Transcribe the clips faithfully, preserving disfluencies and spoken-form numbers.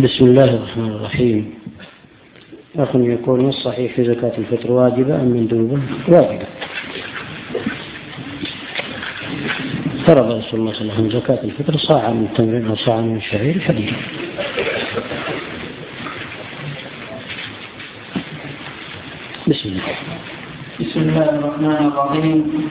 بسم الله الرحمن الرحيم. أخ يقول: الصحيح في زكاة الفطر واجبة أم مندوبة؟ واجبة. فرض رسول الله صلى الله عليه وسلم زكاة الفطر صاعا من تمر أو صاعا من شعير حديث. بسم الله. بسم الله الرحمن الرحيم.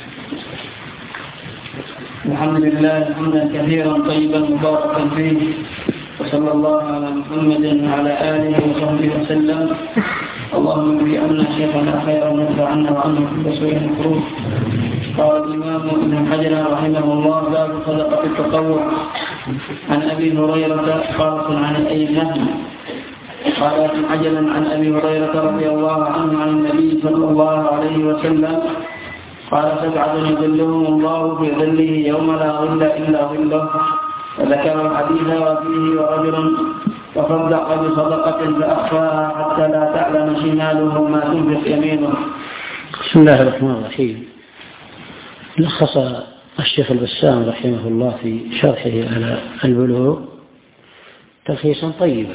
الحمد لله حمدا كثيرا طيبا مباركا فيه، وصلى الله على محمد وعلى آله وصحبه وسلم. اللهم بأن شيخنا خيرا ونفع عنا وعنه كل سوء مكروه. قال الإمام ابن حجر رحمه الله: باب صدقة التطوع. عن أبي هريرة خاص عن الأئمة. قال ابن حجر عن أبي هريرة رضي الله عنه عن النبي صلى الله عليه وسلم قال: سبعة يظلهم الله في ظله يوم لا ظل إلا ظله. وذكر الحديث وفيه: ورجل تصدق بصدقة فأخفاها حتى لا تعلم شماله ما تنفق يمينه. بسم الله الرحمن الرحيم. لخص الشيخ البسام رحمه الله في شرحه على البلوغ تلخيصا طيبا،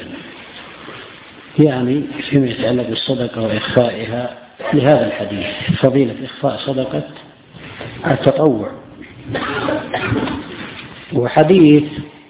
يعني فيما يتعلق بالصدقة وإخفائها لهذا الحديث: فضيلة إخفاء صدقة التطوع. وحديث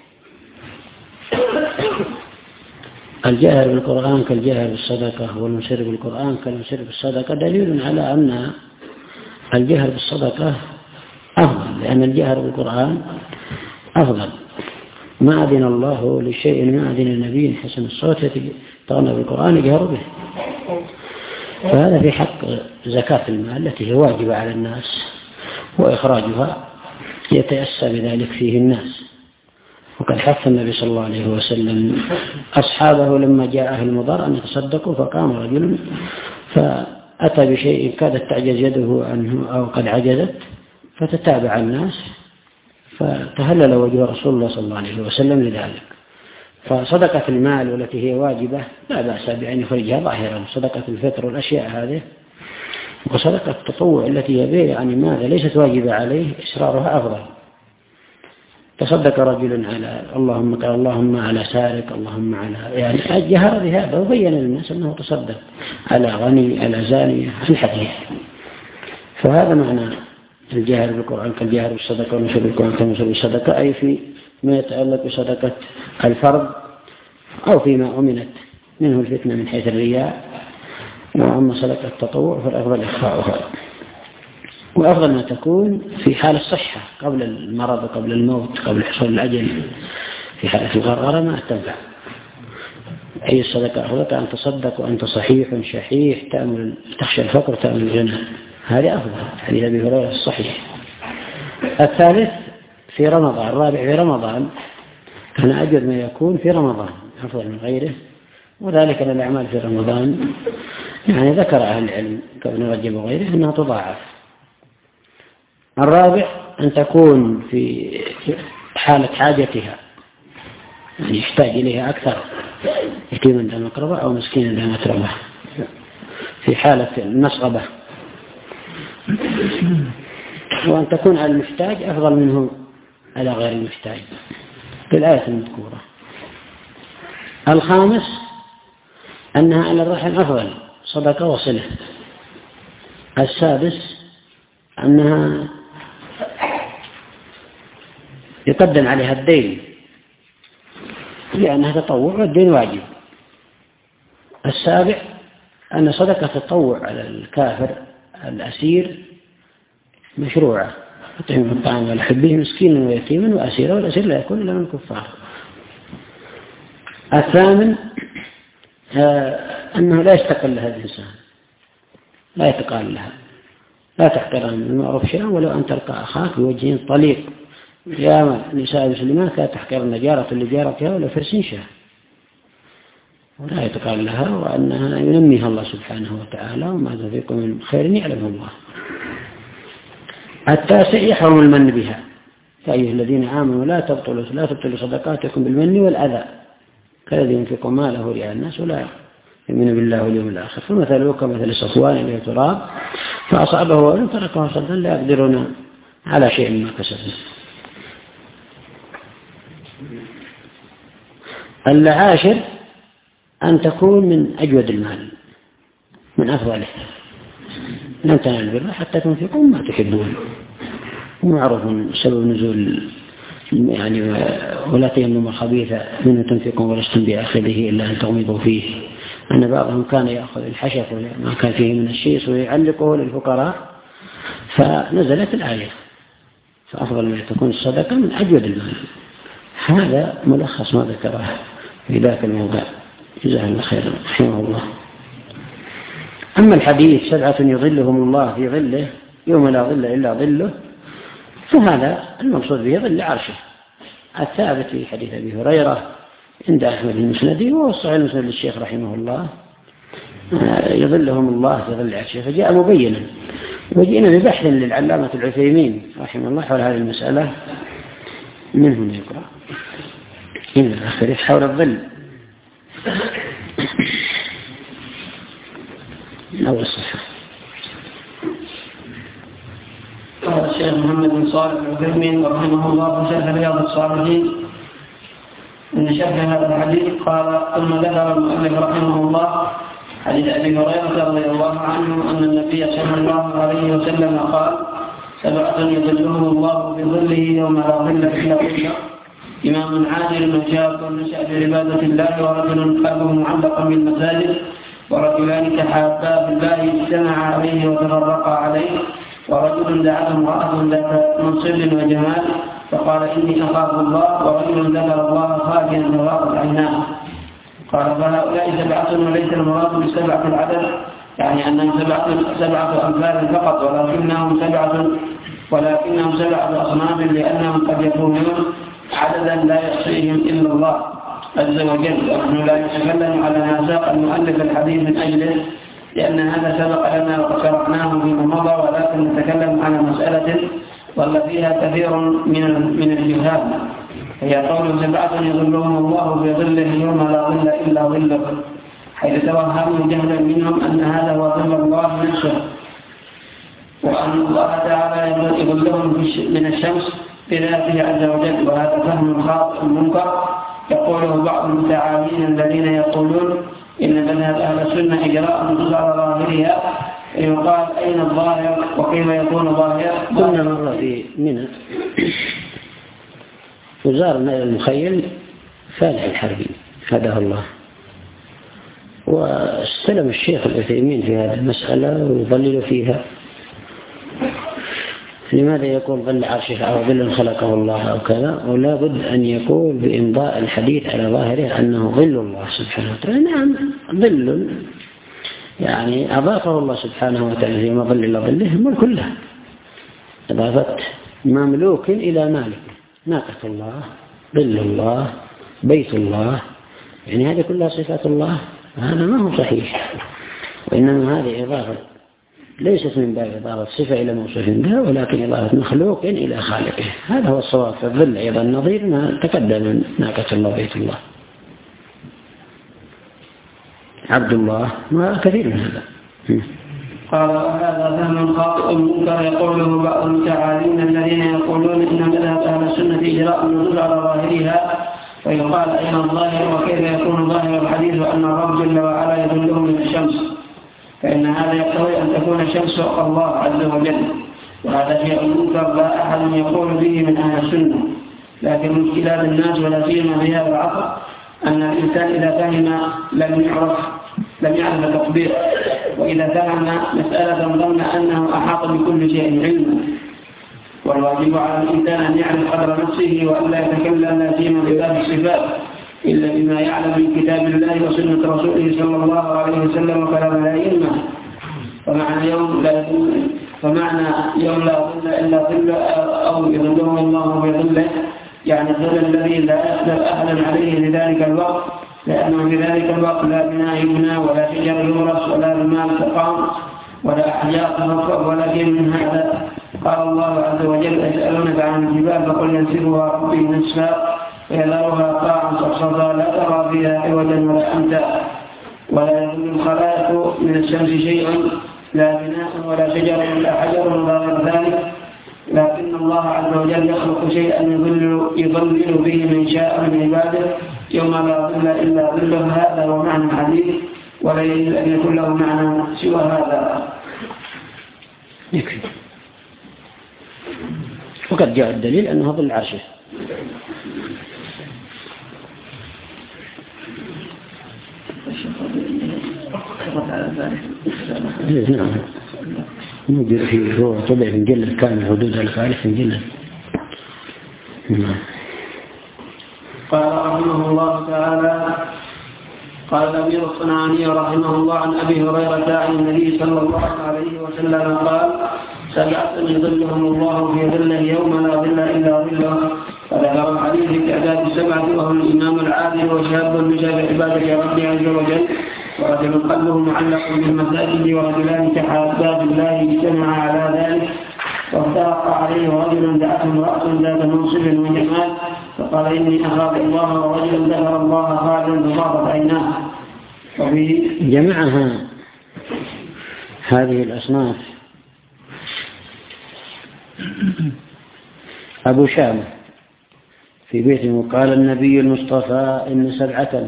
الجاهر بالقرآن كالجاهر بالصدقة والمسر بالقرآن كالمسر بالصدقة دليل على أن الجهر بالصدقة أفضل، لأن الجهر بالقرآن أفضل. ما أذن الله لشيء ما أذن النبي حسن الصوت يتغنى بالقرآن يجهر به. فهذا في حق زكاة المال التي هي واجبة على الناس، وإخراجها يتأسى بذلك فيه الناس. وقد حث النبي صلى الله عليه وسلم أصحابه لما جاء أهل المضر أن يتصدقوا، فقام رجل فأتى بشيء كادت تعجز يده عنه أو قد عجزت، فتتابع الناس فتهلل وجه رسول الله صلى الله عليه وسلم لذلك. فصدقة المال والتي هي واجبة لا بأس بأن يخرجها ظاهرا، صدقة الفطر والأشياء هذه. وصدقة التطوع التي هي يعني ماذا ليست واجبة عليه إسرارها أفضل. تصدق رجل على اللهم قال اللهم على سارق، اللهم على يعني الجهر بهذا، وبين للناس أنه تصدق على غني على زانية الحديث. فهذا معنى الجهر بالقرآن كالجهر بالصدقة والنشر بالقرآن كالنشر بالصدقة، أي في ما يتعلق بصدقة الفرض أو فيما أمنت منه الفتنة من حيث الرياء. وأما صدقة التطوع فالأفضل إخفاؤها، وأفضل ما تكون في حال الصحة قبل المرض وقبل الموت قبل حصول الأجل. في حالة الغرغرة ما تنفع. أي الصدقة أفضل أن تصدق وأنت صحيح شحيح تأمل تخشى الفقر تأمل الغنى، هذه أفضل. حديث أبي هريرة الصحيح. الثالث في رمضان، الرابع في رمضان كان أجر ما يكون في رمضان أفضل من غيره، وذلك أن الأعمال في رمضان يعني ذكر أهل العلم كابن رجب وغيره أنها تضاعف. الرابع أن تكون في حالة حاجتها، يعني يحتاج إليها أكثر، يتيما ذا مقربة أو مسكينا ذا متربة، في حالة المسغبة. وأن تكون على المحتاج أفضل منه على غير المحتاج في الآية المذكورة. الخامس أنها على الرحم أفضل، صدقة وصلة. السادس أنها يقدم عليها الدين لأنها تطوع والدين واجب. السابع أن صدقة التطوع على الكافر الأسير مشروعة، يطعم الطعام والحبه مسكينا ويتيما وأسيرا، والأسير لا يكون إلا من الكفار. الثامن أنه لا يستقل لها الإنسان، لا يتقال لها، لا تحقرن من المعروف شيئا ولو أن تلقى أخاك بوجه طليق. يا نساء المسلمات لا تحقرن جارة لجارتها ولا فرس شاه، ولا يتقال لها، وأنها ينميها الله سبحانه وتعالى، وما تنفقوا من خير يعلمه الله. التاسع يحرم المن بها. يا أيها الذين آمنوا لا تبطلوا لا تبطلوا صدقاتكم بالمن والأذى كالذي ينفق ماله رئاء الناس ولا يؤمن بالله واليوم الآخر، فمثله كمثل صفوان إلى تراب فأصابه وابن تركه صدا لا يقدرون على شيء ما كسبوا. العاشر أن تكون من أجود المال، من أفضله. لن تنالوا البر حتى تنفقوا ما تحبون. ومعروف سبب نزول يعني ولا تيمموا الخبيث منه تنفقون ولستم بآخذه إلا أن تغمضوا فيه، أن بعضهم كان يأخذ الحشف ما كان فيه من الشيس ويعلقه للفقراء، فنزلت الآية فأفضل ما تكون الصدقة من أجود المال. هذا ملخص ما ذكره في ذاك الموضع، جزاه الله خيرا رحمه الله. أما الحديث سبعة يظلهم الله في ظله يوم لا ظل إلا ظله، فهذا المقصود به ظل عرشه الثابت في حديث أبي هريرة عند أحمد المسندي والصحيح المسند للشيخ رحمه الله، يظلهم الله في ظل عرشه، فجاء مبينا. وجئنا ببحث للعلامة العثيمين رحمه الله حول هذه المسألة، منهم يقرأ إن آخر حول الظل أول الصحة. قال الشيخ محمد بن صالح العثيمين رحمه الله في شرح رياض الصالحين إن شرح هذا الحديث قال: ثم ذكر المؤلف رحمه الله حديث أبي هريرة رضي الله عنه أن النبي صلى الله عليه وسلم قال: سبعة يظلهم الله بظله يوم لا ظل إلا ظله: إمام عادل شاب نشأ بعبادة الله، ورجل قلبه معلق بالمساجد، ورجلان تحابا بالله اجتمعا عليه وتفرقا عليه، ورجل دعا امرأة ذات منصب وجمال فقال: إني أخاف الله، ورجل ذكر الله خافيا فغاضت عيناه. قال: فهؤلاء سبعة وليس المراد بسبعة العدد، يعني أنهم سبعة, سبعة أمثال فقط، ولكنهم سبعة ولكنهم سبعة أصناف، لأنهم قد يكونون عددا لا يحصيهم إلا الله عز وجل. ونحن لا نتكلم على ما ساق المؤلف الحديث من أجله، لأن هذا سبق لنا وشرحناه فيما مضى، ولكن نتكلم على مسألة ظل فيها كثير من من الجهال، هي قول: سبعة يظلهم الله في ظله يوم لا ظل إلا ظله، حيث توهموا جهلا منهم أن هذا هو ظل الله نفسه، وأن الله تعالى يظلهم من الشمس بذاته عز وجل. وهذا فهم خاطئ منكر يقوله بعض المتعالين الذين يقولون إن مذهب أهل السنة إجراء نصوص على ظاهرها، يقال: أين الظاهر وكيف يكون ظاهر؟ قلنا مرة في منى وزارنا المخيل فالح الحربي هداه الله، واستلم الشيخ العثيمين في هذه المسألة ويضلل فيها. لماذا يقول ظل عرشه أو ظل خلقه الله أو كذا؟ ولا بد أن يقول بإمضاء الحديث على ظاهره أنه ظل الله سبحانه وتعالى. نعم ظل، يعني أضافه الله سبحانه وتعالى فيما ظل إلى ظله الملك كله، إضافة مملوك إلى مالك، ناقة الله، ظل الله، بيت الله، يعني هذه كلها صفات الله. هذا ما هو صحيح، وإنما هذه إضافة ليست من باب إضافة صفة إلى موصوف بها، ولكن إضافة مخلوق إلى خالقه. هذا هو الصواب. فالظل أيضا نظير ما تقدم من ناقة الله بيت الله عبد الله وكثير من هذا. قال: وهذا فهم خاطئ منكر يقوله بعض المتعالين الذين يقولون إن مذهب أهل السنة إجراء النصوص على ظاهرها، ويقال: أين الظاهر وكيف يكون ظاهر الحديث وأن الرب جل وعلا يظله من الشمس، فإن هذا يقتضي أن تكون الشمس فوق الله عز وجل، وهذا شيء منكر لا أحد يقول به من أهل السنة. لكن من مشكلات الناس ولا سيما في هذا العصر أن الإنسان إذا فهم لم يعرف لم يعرف التطبيق، وإذا فهم مسألة ظن أنه أحاط بكل شيء علما. والواجب على الإنسان أن يعرف قدر نفسه وألا يتكلم لا سيما بباب الصفات إلا بما يعلم من كتاب الله وسنة رسوله صلى الله عليه وسلم وكلام الأئمة. فمعنى يوم لا يظل فمعنى يوم لا ظل إلا ظل أو يظلهم الله بظله، يعني الظل الذي لا يقدر أحدا عليه لذلك الوقت، لأنه في ذلك الوقت لا بناء يبنى ولا شجر يورث ولا مال تقام ولا أحجار تنفر ولا شيء من هذا. قال الله عز وجل: يسألونك عن الجبال فقل ينسفها ربي نسفا فيذرها قاعا صفصفا لا ترى فيها عوجا ولا أمتا، ولا يظل الخلائق من الشمس شيء، لا بناء ولا شجر ولا حجر ولا غير ذلك، لكن الله عز وجل يخلق شيئا يظلل, يظلل به من شاء من عباده يوم لا ظل إلا ظله، هذا هو معنى الحديث، ولا يجوز أن يكون له معنى سوى هذا. يكفي. وقد جاء الدليل أنه ظل عرشه. نعم. نجد في هو طبع في مجلد كامل حدود الفعل في مجلد. نعم. قال رحمه الله تعالى: قال الأمير الصنعاني رحمه الله عن أبي هريرة عن النبي صلى الله عليه وسلم قال: سبعة يظلهم الله في ظله يوم لا ظل إلا ظله. فذكر الحديث في أعداد السبعة، وهم الإمام العادل وشاب نشأ في عبادة ربه عز وجل، ورجل قلبه معلق بالمساجد، ورجلان تحابا بالله اجتمعا على ذلك، وافترق عليه رجل دعته امرأة ذات منصب وجمال فقال: إني أخاف الله، ورجل ذكر الله خالدا فضاقت عيناه. جمعها هذه الأصناف أبو شامة في بيته، قال النبي المصطفى: إن سبعة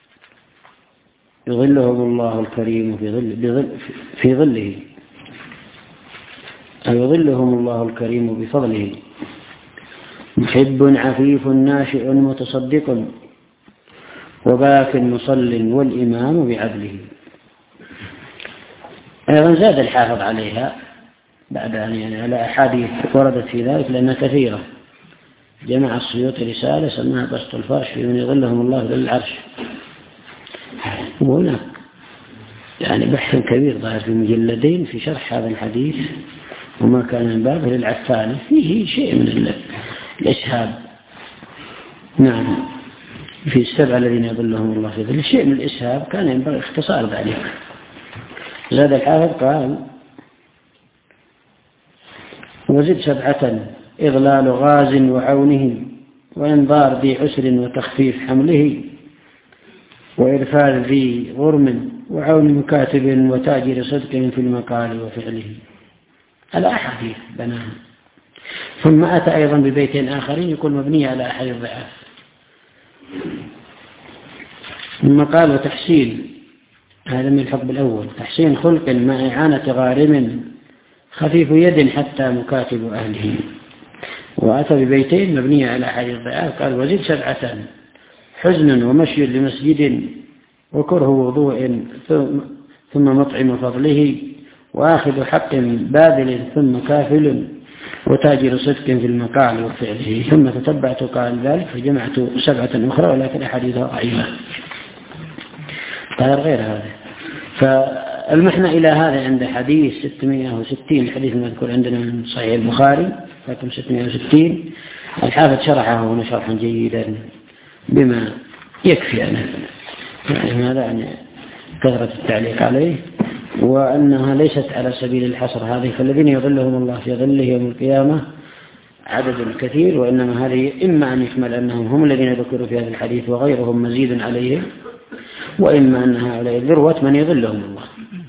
يظلهم الله الكريم في ظل في ظله، أو يظلهم الله الكريم بفضله: محب عفيف ناشئ متصدق، وباك مصل والإمام بعدله. أيضا زاد الحافظ عليها بعد أن يعني على أحاديث وردت في ذلك لأنها كثيرة. جمع السيوطي رسالة سماها بسط الفرش في من يظلهم الله ظل العرش. وهناك يعني بحث كبير ظاهر في مجلدين في شرح هذا الحديث وما كان من بابه للعفاني، فيه شيء من الإسهاب. نعم، في السبعة الذين يظلهم الله في ظل شيء من الإسهاب، كان ينبغي اختصار ذلك. زاد الحافظ قال: وزد سبعة إضلال غاز وعونه، وإنظار ذي عسر وتخفيف حمله، وإرفال ذي غرم، وعون مكاتب، وتاجر صدق في المقال وفعله. على أحاديث بناها. ثم أتى أيضا ببيتين آخرين يكون مبني على أحد الضعاف. ثم قال: وتحسين، هذا من الحب الأول، تحسين خلق مع إعانة غارم، خفيف يد حتى مكاتب أهله. وأتى ببيتين مبنية على أحد الضعاف، قال: وزد سبعة حزن ومشي لمسجد، وكره وضوء ثم مطعم فضله، وآخذ حق باذل ثم كافل، وتاجر صدق في المقال وفعله. ثم تتبعت قال ذلك فجمعت سبعة أخرى، ولكن أحاديثها ضعيفة. قال غير هذا. فالمحنى إلى هذا عند حديث ستمائة وستين، الحديث المذكور عندنا من صحيح البخاري رقم ستمائة وستين. الحافظ شرحه هنا شرحا جيدا بما يكفي عنه، يعني هذا يعني كثرة التعليق عليه، وأنها ليست على سبيل الحصر هذه. فالذين يظلهم الله في ظله يوم القيامة عدد كثير، وإنما هذه إما أن يحمل أنهم هم الذين ذكروا في هذا الحديث وغيرهم مزيد عليهم، وإما أن هؤلاء ذروة من يظلهم الله.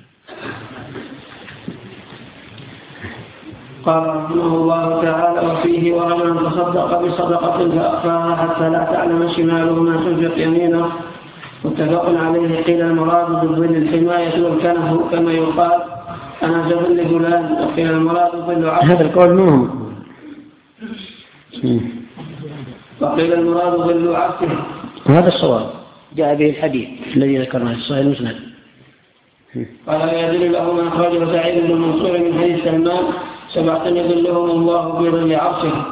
قال رحمه الله تعالى: وفيه: ورجل تصدق بصدقة فأخفاها حتى لا تعلم شماله ما تنفق يمينه. متفق عليه. قيل المراد بالظل الحماية والكنف، كما يقال أنا ظل فلان، وقيل المراد ظل عرشه. هذا القول منهم. وقيل المراد ظل عرشه، وهذا الصواب جاء به الحديث الذي ذكرناه في صحيح المسند. قال: يدل له من أخرجه سعيد بن منصور من حديث سلمان: سبعة يظلهم الله في ظل عرشه.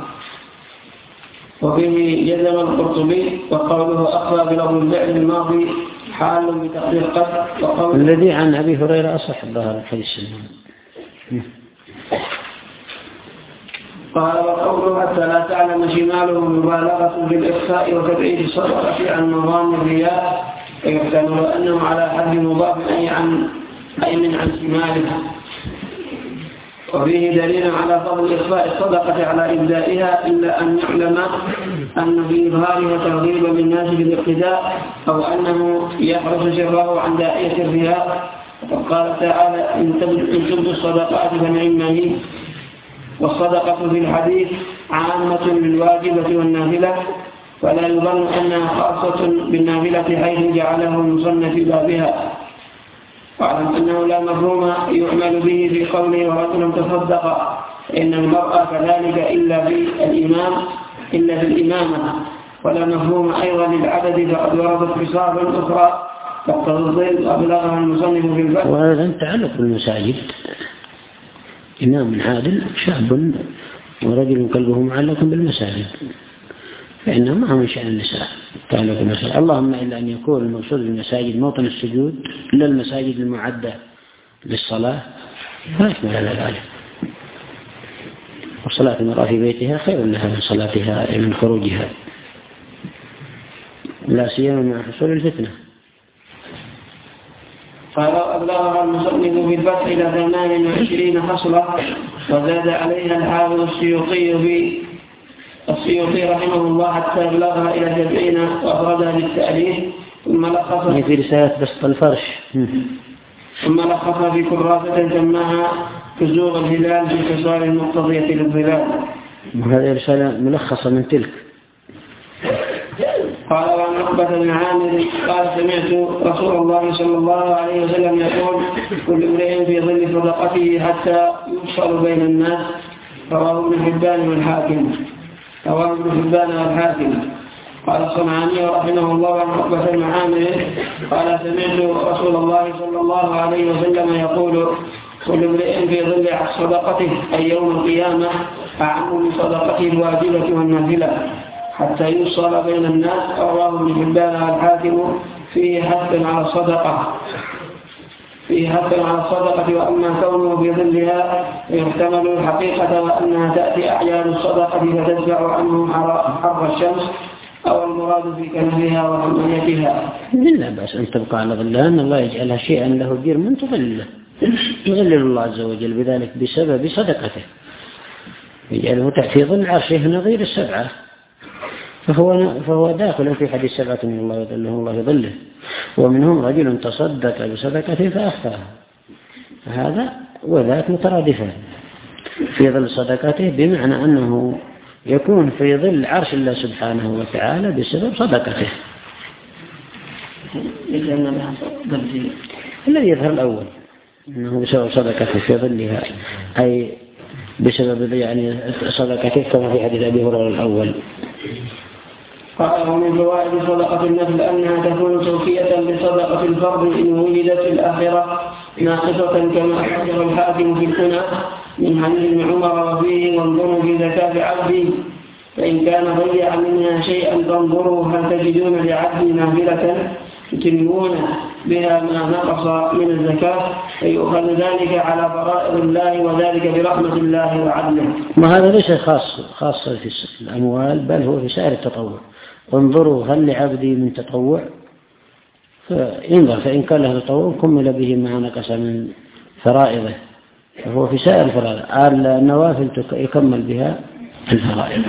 وفيه جزم القرطبي، وقوله أخفى بلفظ الفعل الماضي حال بتقدير قد. الذي عن أبي هريرة أصح الظاهر حديث سلمان. قال: وقوله حتى لا تعلم شماله مبالغة في الإخفاء وتبعيد الصدقة عن مظان الرياء، ويحتمل أنه على حد مضاف أي عن أي من عن شماله. وفيه دليل على فضل إخفاء الصدقة على إبدائها، إلا أن يعلم أن في إظهارها ترغيبا للناس بالاقتداء، أو أنه يحرص سره عن داعية الرياء. وقال تعالى: إن تبدوا الصدقات فنعم هي. والصدقة في الحديث عامة للواجبة والنافلة، ولا يظن أنها خاصة بالنافلة حيث جعله المصنف في بابها. واعلم أنه لا مفهوم يعمل به في قوله ورجل تصدق، إن المرأة كذلك إلا في الإمام إلا في الإمامة، ولا مفهوم أيضا للعدد فقد وردت بصارف أخرى فالتفضيل أبلغها المصنف في الفتح. وهذا تعلق بالمساجد، إمام عادل شاب ورجل قلبه معلق بالمساجد، فإنه ما هو من شأن النساء تعلق بالمساجد، اللهم إلا أن يكون المقصود بالمساجد موطن السجود لا المساجد المعدة للصلاة، لا يشمل على ذلك. وصلاة المرأة في بيتها خير لها من صلاتها من خروجها، لا سيما مع حصول الفتنة. قال أبلغها المصنف في الفتح إلى ثمان وعشرين فصلا، وزاد عليها الحافظ السيوطي في السيوطي رحمه الله حتى أبلغها إلى سبعين وأفردها بالتأليف، ثم لخصها في رسالة بسط الفرش ثم لخصها في كراسة سماها كزوغ الهلال في خصال المقتضية للظلال. وهذه رسالة ملخصة من تلك. قال وعن عقبة بن عامر قال سمعت رسول الله صلى الله عليه وسلم يقول كل امرئ في ظل صدقته حتى يفصل بين الناس. رواه ابن حبان والحاكم رواه ابن حبان والحاكم. قال الصنعاني رحمه الله عن عقبة بن عامر قال سمعت رسول الله صلى الله عليه وسلم يقول كل امرئ في ظل صدقته أي يوم القيامة أعم من صدقته الواجبة والنافلة حتى يوصل بين الناس. رواه ابن حبان والحاكم فيه حث على الصدقة فيه حث على الصدقة وأما كونه بظلها يحتمل الحقيقة وأنها تأتي أعيان الصدقة فتدفع عنه حر الشمس أو المراد في كنفها وحمايتها. لا بأس أن تبقى على ظلها، أن الله يجعلها شيئا له دير من تظله، يظلل الله عز وجل بذلك بسبب صدقته، يجعله في ظل عرشه نظير السبعة، فهو, فهو داخل في حديث سبعة من الله يظله الله يظله، ومنهم رجل تصدق بصدقته فأخفاها، هذا وذاك مترادفان في ظل صدقته، بمعنى أنه يكون في ظل عرش الله سبحانه وتعالى بسبب صدقته. الذي يظهر الأول أنه بسبب صدقته في ظلها، أي بسبب يعني صدقته كما في حديث أبي هريرة الأول. قال ومن فوائد صدقة النفل أنها تكون توفية لصدقة الفرض إن وجدت في الآخرة ناقصة كما أخبر الحاكم في الكنى من حديث ابن عمر وفيه وانظروا في زكاة عبدي فإن كان ضيع منها شيئا فانظروا هل تجدون لعبدي نافلة يتمون بها ما نقص من الزكاة فيؤخذ ذلك على فرائض الله وذلك برحمة الله وعدله. وهذا ليس خاص خاص في الأموال بل هو في سائر التطوع. انظروا هل لعبدي من تطوع فينظر، فإن كان له تطوع كمل به ما نقص من فرائضه، فهو في سائر الفرائض. النوافل يكمل بها الفرائض.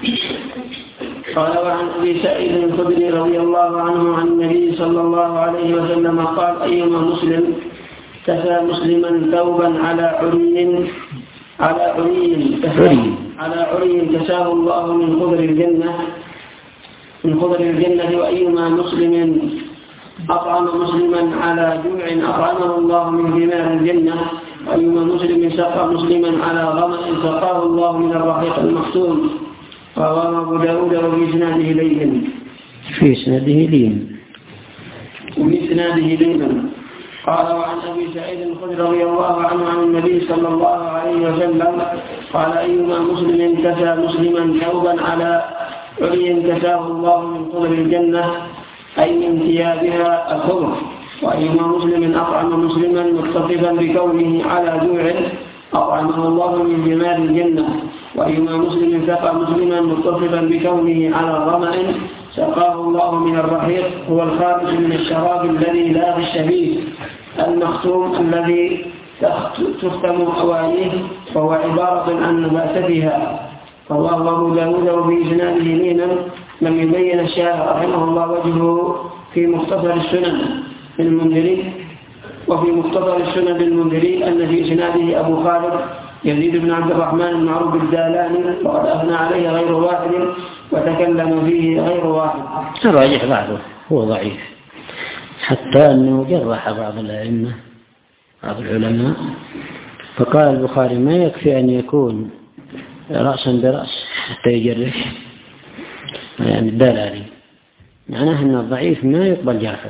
قال وعن أبي سعيد الخدري رضي الله عنه عن النبي صلى الله عليه وسلم قال أيما مسلم كسى مسلما ثوبا على عري على عري على عري كساه الله من خضر الجنة من خضر الجنة وأيما مسلم أطعم مسلما على جوع أطعمه الله من ثمار الجنة وأيما مسلم سقى مسلما على ظمأ سقاه الله من الرحيق المختوم. رواه أبو داود وفي إسناده لين في إسناده لين وفي إسناده لين. قال وعن أبي سعيد الخدري رضي الله عنه عن النبي صلى الله عليه وسلم قال أيما مسلم كسى مسلما ثوبا على عري كساه الله من خضر الجنة أي من ثيابها الخضر. وأيما مسلم أطعم مسلما متصفا بكونه على جوع أطعمه الله من جمال الجنة. وأيما مسلم سقى مسلما متصفا بكونه على ظمأ سقاه الله من الرحيق هو الخارج من الشراب الذي لا غش فيه المختوم الذي تختم أوانيه وهو عبارة عن نباتتها. رواه أبو داود وفي إسناده لينا. لم يبين الشارع رحمه الله وجهه في مختصر السنن المنذري وفي مختصر السنن المنذري أن في إسناده أبو خالد يزيد بن عبد الرحمن المعروف الدالاني وقد أثنى عليه غير واحد وتكلم فيه غير واحد. الراجح بعضه هو ضعيف، حتى أنه جرح بعض الأئمة بعض العلماء، فقال البخاري ما يكفي أن يكون رأسا برأس حتى يجرح، يعني الدالاني معناه أن الضعيف ما يقبل جرحه.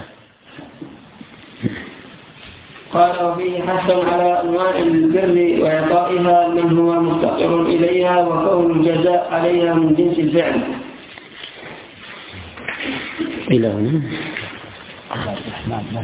قال وفيه حث على أنواع البر وإعطائها من هو مفتقر إليها وكون الجزاء عليها من جنس الفعل. إلى هنا